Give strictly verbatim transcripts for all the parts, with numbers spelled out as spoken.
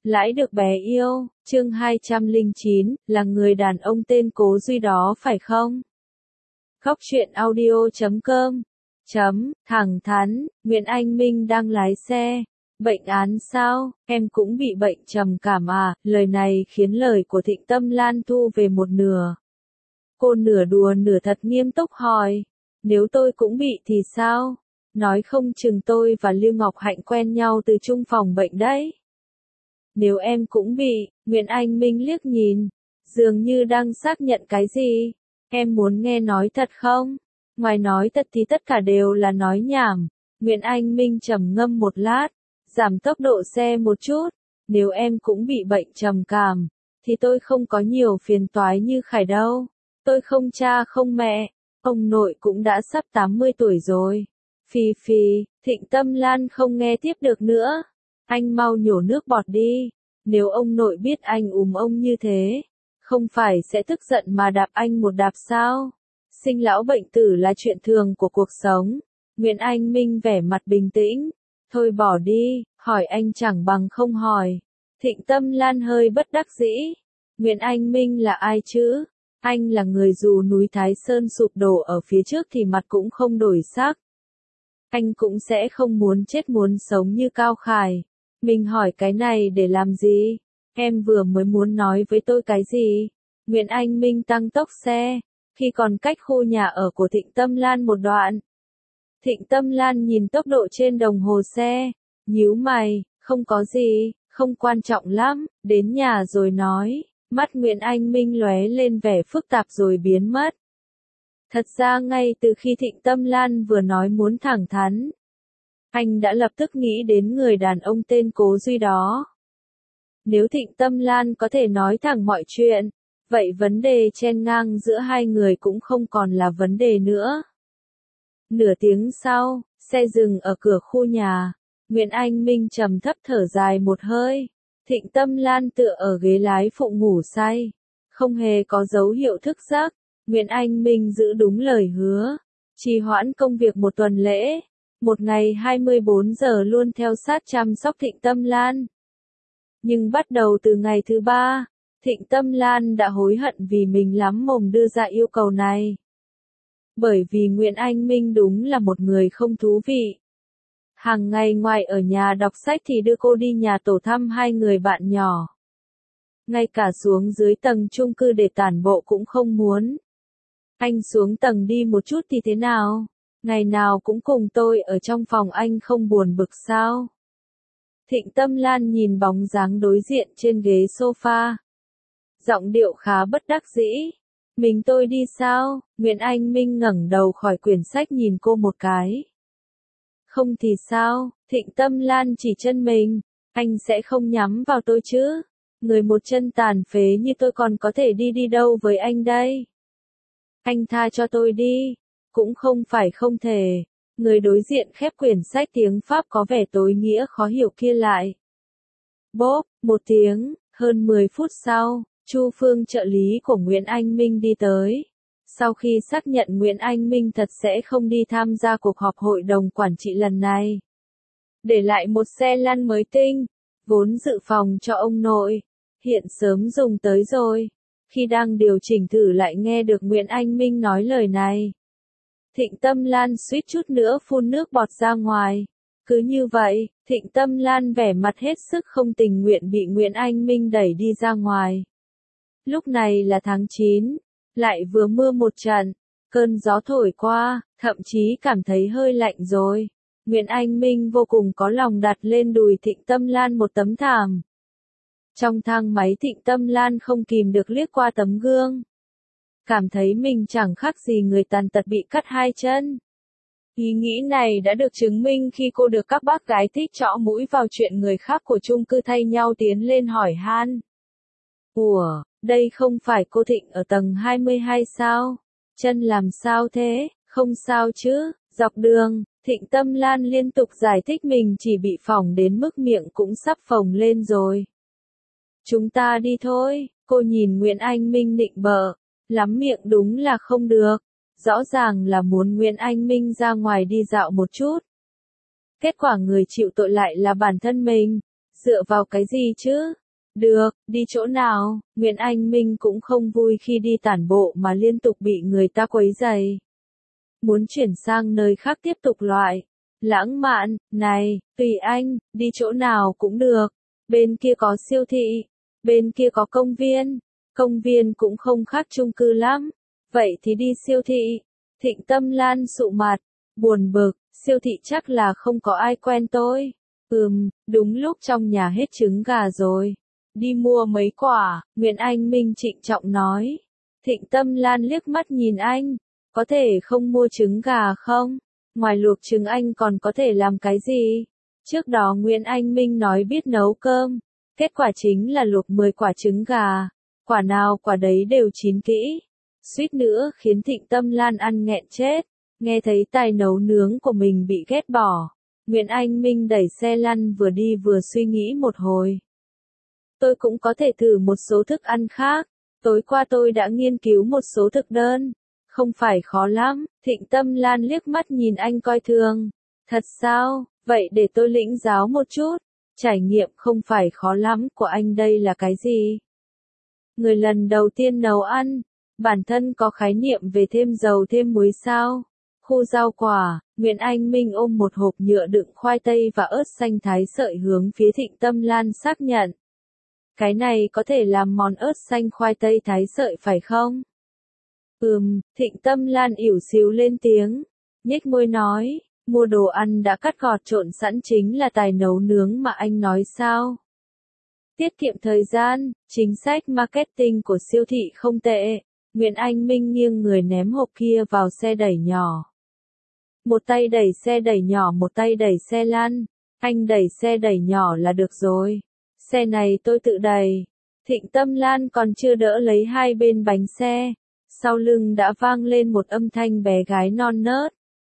Lãi được bé yêu, chương hai trăm lẻ chín, là người đàn ông tên Cố Duy đó phải không? Góc truyện audio chấm com chấm, thẳng thắn, Nguyễn Anh Minh đang lái xe. Bệnh án sao, em cũng bị bệnh trầm cảm à, lời này khiến lời của Thịnh Tâm Lan thu về một nửa. Cô nửa đùa nửa thật nghiêm túc hỏi, nếu tôi cũng bị thì sao? Nói không chừng tôi và Lưu Ngọc Hạnh quen nhau từ chung phòng bệnh đấy. Nếu em cũng bị, Nguyễn Anh Minh liếc nhìn, dường như đang xác nhận cái gì. Em muốn nghe nói thật không? Ngoài nói thật thì tất cả đều là nói nhảm. Nguyễn Anh Minh trầm ngâm một lát, giảm tốc độ xe một chút. Nếu em cũng bị bệnh trầm cảm, thì tôi không có nhiều phiền toái như Khải đâu. Tôi không cha không mẹ, ông nội cũng đã sắp tám mươi tuổi rồi. Phì phì, Thịnh Tâm Lan không nghe tiếp được nữa. Anh mau nhổ nước bọt đi, nếu ông nội biết anh ùm ông như thế, không phải sẽ tức giận mà đạp anh một đạp sao? Sinh lão bệnh tử là chuyện thường của cuộc sống. Nguyễn Anh Minh vẻ mặt bình tĩnh, thôi bỏ đi, hỏi anh chẳng bằng không hỏi. Thịnh Tâm Lan hơi bất đắc dĩ. Nguyễn Anh Minh là ai chứ? Anh là người dù núi Thái Sơn sụp đổ ở phía trước thì mặt cũng không đổi sắc. Anh cũng sẽ không muốn chết muốn sống như Cao Khải. Mình hỏi cái này để làm gì? Em vừa mới muốn nói với tôi cái gì? Nguyễn Anh Minh tăng tốc xe, khi còn cách khu nhà ở của Thịnh Tâm Lan một đoạn. Thịnh Tâm Lan nhìn tốc độ trên đồng hồ xe, nhíu mày, không có gì, không quan trọng lắm, đến nhà rồi nói. Mắt Nguyễn Anh Minh lóe lên vẻ phức tạp rồi biến mất. Thật ra ngay từ khi Thịnh Tâm Lan vừa nói muốn thẳng thắn, anh đã lập tức nghĩ đến người đàn ông tên Cố Duy đó. Nếu Thịnh Tâm Lan có thể nói thẳng mọi chuyện, vậy vấn đề chen ngang giữa hai người cũng không còn là vấn đề nữa. Nửa tiếng sau, xe dừng ở cửa khu nhà. Nguyễn Anh Minh trầm thấp thở dài một hơi. Thịnh Tâm Lan tựa ở ghế lái phụ ngủ say, không hề có dấu hiệu thức giấc. Nguyễn Anh Minh giữ đúng lời hứa, trì hoãn công việc một tuần lễ, một ngày hai mươi bốn giờ luôn theo sát chăm sóc Thịnh Tâm Lan. Nhưng bắt đầu từ ngày thứ ba, Thịnh Tâm Lan đã hối hận vì mình lắm mồm đưa ra yêu cầu này. Bởi vì Nguyễn Anh Minh đúng là một người không thú vị. Hàng ngày ngoài ở nhà đọc sách thì đưa cô đi nhà tổ thăm hai người bạn nhỏ. Ngay cả xuống dưới tầng chung cư để tản bộ cũng không muốn. Anh xuống tầng đi một chút thì thế nào? Ngày nào cũng cùng tôi ở trong phòng anh không buồn bực sao? Thịnh Tâm Lan nhìn bóng dáng đối diện trên ghế sofa. Giọng điệu khá bất đắc dĩ. Mình tôi đi sao? Nguyễn Anh Minh ngẩng đầu khỏi quyển sách nhìn cô một cái. Không thì sao? Thịnh Tâm Lan chỉ chân mình. Anh sẽ không nhắm vào tôi chứ? Người một chân tàn phế như tôi còn có thể đi đi đâu với anh đây? Anh tha cho tôi đi. Cũng không phải không thể. Người đối diện khép quyển sách tiếng Pháp có vẻ tối nghĩa khó hiểu kia lại. Bốp, một tiếng, hơn mười phút sau, Chu Phương trợ lý của Nguyễn Anh Minh đi tới. Sau khi xác nhận Nguyễn Anh Minh thật sẽ không đi tham gia cuộc họp hội đồng quản trị lần này. Để lại một xe lăn mới tinh, vốn dự phòng cho ông nội, hiện sớm dùng tới rồi. Khi đang điều chỉnh thử lại nghe được Nguyễn Anh Minh nói lời này. Thịnh Tâm Lan suýt chút nữa phun nước bọt ra ngoài. Cứ như vậy, Thịnh Tâm Lan vẻ mặt hết sức không tình nguyện bị Nguyễn Anh Minh đẩy đi ra ngoài. Lúc này là tháng chín, lại vừa mưa một trận, cơn gió thổi qua, thậm chí cảm thấy hơi lạnh rồi. Nguyễn Anh Minh vô cùng có lòng đặt lên đùi Thịnh Tâm Lan một tấm thảm. Trong thang máy Thịnh Tâm Lan không kìm được liếc qua tấm gương. Cảm thấy mình chẳng khác gì người tàn tật bị cắt hai chân. Ý nghĩ này đã được chứng minh khi cô được các bác gái thích trõ mũi vào chuyện người khác của chung cư thay nhau tiến lên hỏi han. Ủa, đây không phải cô Thịnh ở tầng hai mươi hai sao? Chân làm sao thế? Không sao chứ? Dọc đường, Thịnh Tâm Lan liên tục giải thích mình chỉ bị phỏng đến mức miệng cũng sắp phồng lên rồi. Chúng ta đi thôi, cô nhìn Nguyễn Anh Minh nịnh bợ. Lắm miệng đúng là không được. Rõ ràng là muốn Nguyễn Anh Minh ra ngoài đi dạo một chút. Kết quả người chịu tội lại là bản thân mình. Dựa vào cái gì chứ? Được, đi chỗ nào? Nguyễn Anh Minh cũng không vui khi đi tản bộ mà liên tục bị người ta quấy rầy. Muốn chuyển sang nơi khác tiếp tục loại. Lãng mạn, này, tùy anh, đi chỗ nào cũng được. Bên kia có siêu thị, bên kia có công viên. Công viên cũng không khác chung cư lắm. Vậy thì đi siêu thị. Thịnh Tâm Lan sụ mặt, buồn bực, siêu thị chắc là không có ai quen tôi. Ừm, đúng lúc trong nhà hết trứng gà rồi. Đi mua mấy quả, Nguyễn Anh Minh trịnh trọng nói. Thịnh Tâm Lan liếc mắt nhìn anh, có thể không mua trứng gà không? Ngoài luộc trứng anh còn có thể làm cái gì? Trước đó Nguyễn Anh Minh nói biết nấu cơm, kết quả chính là luộc mười quả trứng gà, quả nào quả đấy đều chín kỹ. Suýt nữa khiến Thịnh Tâm Lan ăn nghẹn chết, nghe thấy tài nấu nướng của mình bị ghét bỏ. Nguyễn Anh Minh đẩy xe lăn vừa đi vừa suy nghĩ một hồi. Tôi cũng có thể thử một số thức ăn khác, tối qua tôi đã nghiên cứu một số thực đơn, không phải khó lắm. Thịnh Tâm Lan liếc mắt nhìn anh coi thường. Thật sao, vậy để tôi lĩnh giáo một chút, trải nghiệm không phải khó lắm của anh đây là cái gì? Người lần đầu tiên nấu ăn, bản thân có khái niệm về thêm dầu thêm muối sao? Khu rau quả, Nguyễn Anh Minh ôm một hộp nhựa đựng khoai tây và ớt xanh thái sợi hướng phía Thịnh Tâm Lan xác nhận. Cái này có thể làm món ớt xanh khoai tây thái sợi phải không? Ừm, Thịnh Tâm Lan ỉu xìu lên tiếng, nhếch môi nói, mua đồ ăn đã cắt gọt trộn sẵn chính là tài nấu nướng mà anh nói sao? Tiết kiệm thời gian, chính sách marketing của siêu thị không tệ. Nguyễn Anh Minh nghiêng người ném hộp kia vào xe đẩy nhỏ. Một tay đẩy xe đẩy nhỏ một tay đẩy xe lăn. Anh đẩy xe đẩy nhỏ là được rồi. Xe này tôi tự đẩy. Thịnh Tâm Lan còn chưa đỡ lấy hai bên bánh xe. Sau lưng đã vang lên một âm thanh bé gái non nớt.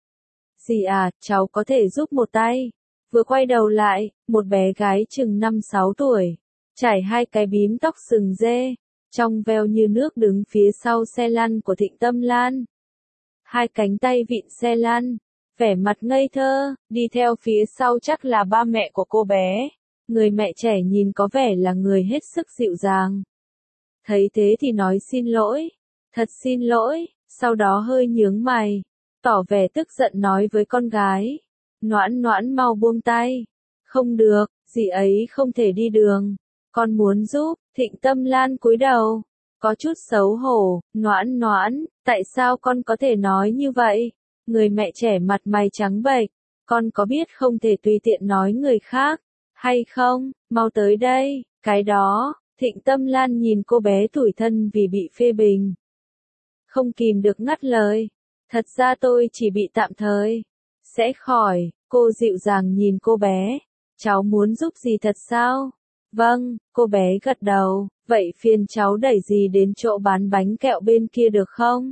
Dì à, cháu có thể giúp một tay. Vừa quay đầu lại, một bé gái chừng năm sáu tuổi. Trải hai cái bím tóc sừng dê. Trong veo như nước đứng phía sau xe lăn của Thịnh Tâm Lan. Hai cánh tay vịn xe lăn. Vẻ mặt ngây thơ, đi theo phía sau chắc là ba mẹ của cô bé. Người mẹ trẻ nhìn có vẻ là người hết sức dịu dàng. Thấy thế thì nói xin lỗi. Thật xin lỗi, sau đó hơi nhướng mày. Tỏ vẻ tức giận nói với con gái. Noãn Noãn mau buông tay. Không được, dì ấy không thể đi đường. Con muốn giúp. Thịnh Tâm Lan cúi đầu. Có chút xấu hổ. Noãn Noãn, tại sao con có thể nói như vậy? Người mẹ trẻ mặt mày trắng bệch. Con có biết không thể tùy tiện nói người khác, hay không? Mau tới đây. Cái đó. Thịnh Tâm Lan nhìn cô bé tủi thân vì bị phê bình. Không kìm được ngắt lời. Thật ra tôi chỉ bị tạm thời. Sẽ khỏi. Cô dịu dàng nhìn cô bé. Cháu muốn giúp gì thật sao? Vâng, cô bé gật đầu. Vậy phiền cháu đẩy gì đến chỗ bán bánh kẹo bên kia được không?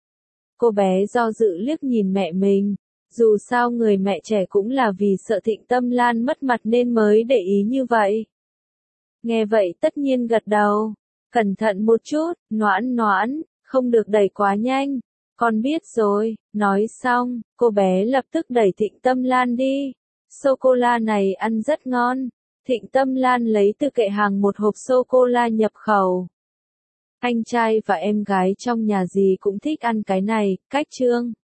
Cô bé do dự liếc nhìn mẹ mình. Dù sao người mẹ trẻ cũng là vì sợ Thịnh Tâm Lan mất mặt nên mới để ý như vậy. Nghe vậy tất nhiên gật đầu. Cẩn thận một chút, Noãn Noãn, không được đẩy quá nhanh. Con biết rồi. Nói xong, cô bé lập tức đẩy Thịnh Tâm Lan đi. Sô-cô-la này ăn rất ngon. Thịnh Tâm Lan lấy từ kệ hàng một hộp sô-cô-la nhập khẩu. Anh trai và em gái trong nhà dì cũng thích ăn cái này. Cách chương